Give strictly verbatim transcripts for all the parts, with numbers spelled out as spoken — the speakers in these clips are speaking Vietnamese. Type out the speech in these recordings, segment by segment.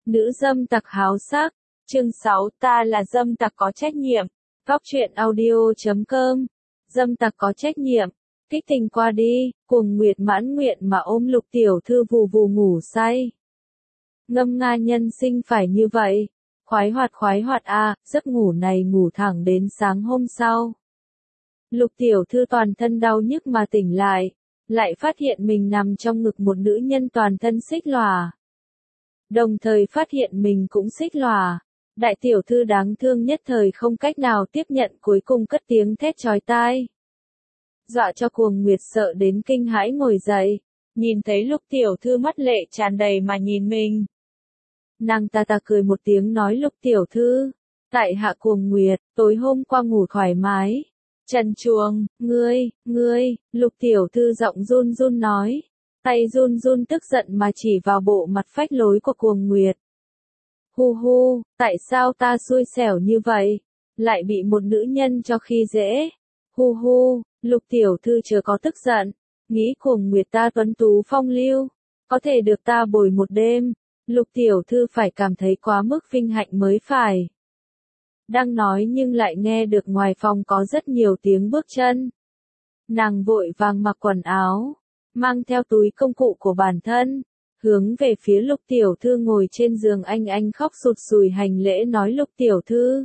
Nữ dâm tặc háo sắc, chương sáu ta là dâm tặc có trách nhiệm, góc truyện audio chấm com, dâm tặc có trách nhiệm, kích tình qua đi, Cuồng Nguyệt mãn nguyện mà ôm Lục tiểu thư vù vù ngủ say. Ngâm nga nhân sinh phải như vậy, khoái hoạt khoái hoạt a, giấc ngủ này ngủ thẳng đến sáng hôm sau. Lục tiểu thư toàn thân đau nhức mà tỉnh lại, lại phát hiện mình nằm trong ngực một nữ nhân toàn thân xích lòa. Đồng thời phát hiện mình cũng xích lòa. Đại tiểu thư đáng thương nhất thời không cách nào tiếp nhận, cuối cùng cất tiếng thét chói tai. Dọa cho Cuồng Nguyệt sợ đến kinh hãi ngồi dậy, nhìn thấy Lục tiểu thư mắt lệ tràn đầy mà nhìn mình. Nàng ta ta cười một tiếng nói Lục tiểu thư, tại hạ Cuồng Nguyệt, tối hôm qua ngủ thoải mái. Trần chuồng, ngươi, ngươi, Lục tiểu thư giọng run run nói, tay run run tức giận mà chỉ vào bộ mặt phách lối của Cuồng Nguyệt. Hu hu, tại sao ta xui xẻo như vậy, lại bị một nữ nhân cho khi dễ. Hu hu, Lục tiểu thư chớ có tức giận, nghĩ Cuồng Nguyệt ta tuấn tú phong lưu, có thể được ta bồi một đêm, Lục tiểu thư phải cảm thấy quá mức vinh hạnh mới phải. Đang nói nhưng lại nghe được ngoài phòng có rất nhiều tiếng bước chân. Nàng vội vàng mặc quần áo, mang theo túi công cụ của bản thân, hướng về phía Lục tiểu thư ngồi trên giường anh anh khóc sụt sùi hành lễ nói Lục tiểu thư.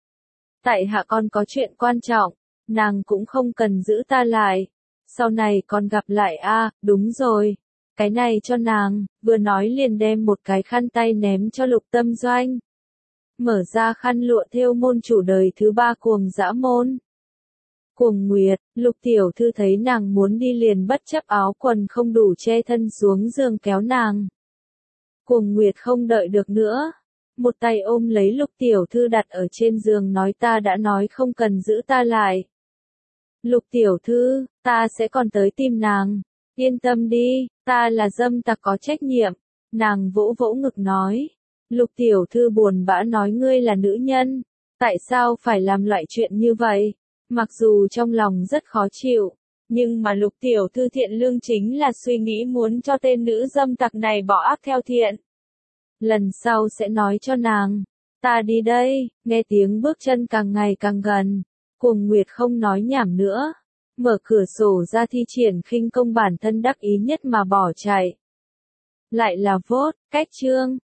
Tại hạ con có chuyện quan trọng, nàng cũng không cần giữ ta lại. Sau này con gặp lại a, à, đúng rồi. Cái này cho nàng, vừa nói liền đem một cái khăn tay ném cho Lục Tâm Doanh. Mở ra khăn lụa thêu môn chủ đời thứ ba Cuồng Dã Môn. Cuồng Nguyệt, Lục tiểu thư thấy nàng muốn đi liền bất chấp áo quần không đủ che thân xuống giường kéo nàng. Cuồng Nguyệt không đợi được nữa, một tay ôm lấy Lục tiểu thư đặt ở trên giường nói ta đã nói không cần giữ ta lại. Lục tiểu thư, ta sẽ còn tới tìm nàng, yên tâm đi, ta là dâm tặc có trách nhiệm, nàng vỗ vỗ ngực nói. Lục tiểu thư buồn bã nói ngươi là nữ nhân, tại sao phải làm loại chuyện như vậy? Mặc dù trong lòng rất khó chịu, nhưng mà Lục tiểu thư thiện lương chính là suy nghĩ muốn cho tên nữ dâm tặc này bỏ ác theo thiện. Lần sau sẽ nói cho nàng, ta đi đây, nghe tiếng bước chân càng ngày càng gần, Cuồng Nguyệt không nói nhảm nữa, mở cửa sổ ra thi triển khinh công bản thân đắc ý nhất mà bỏ chạy. Lại là vốt, cách chương.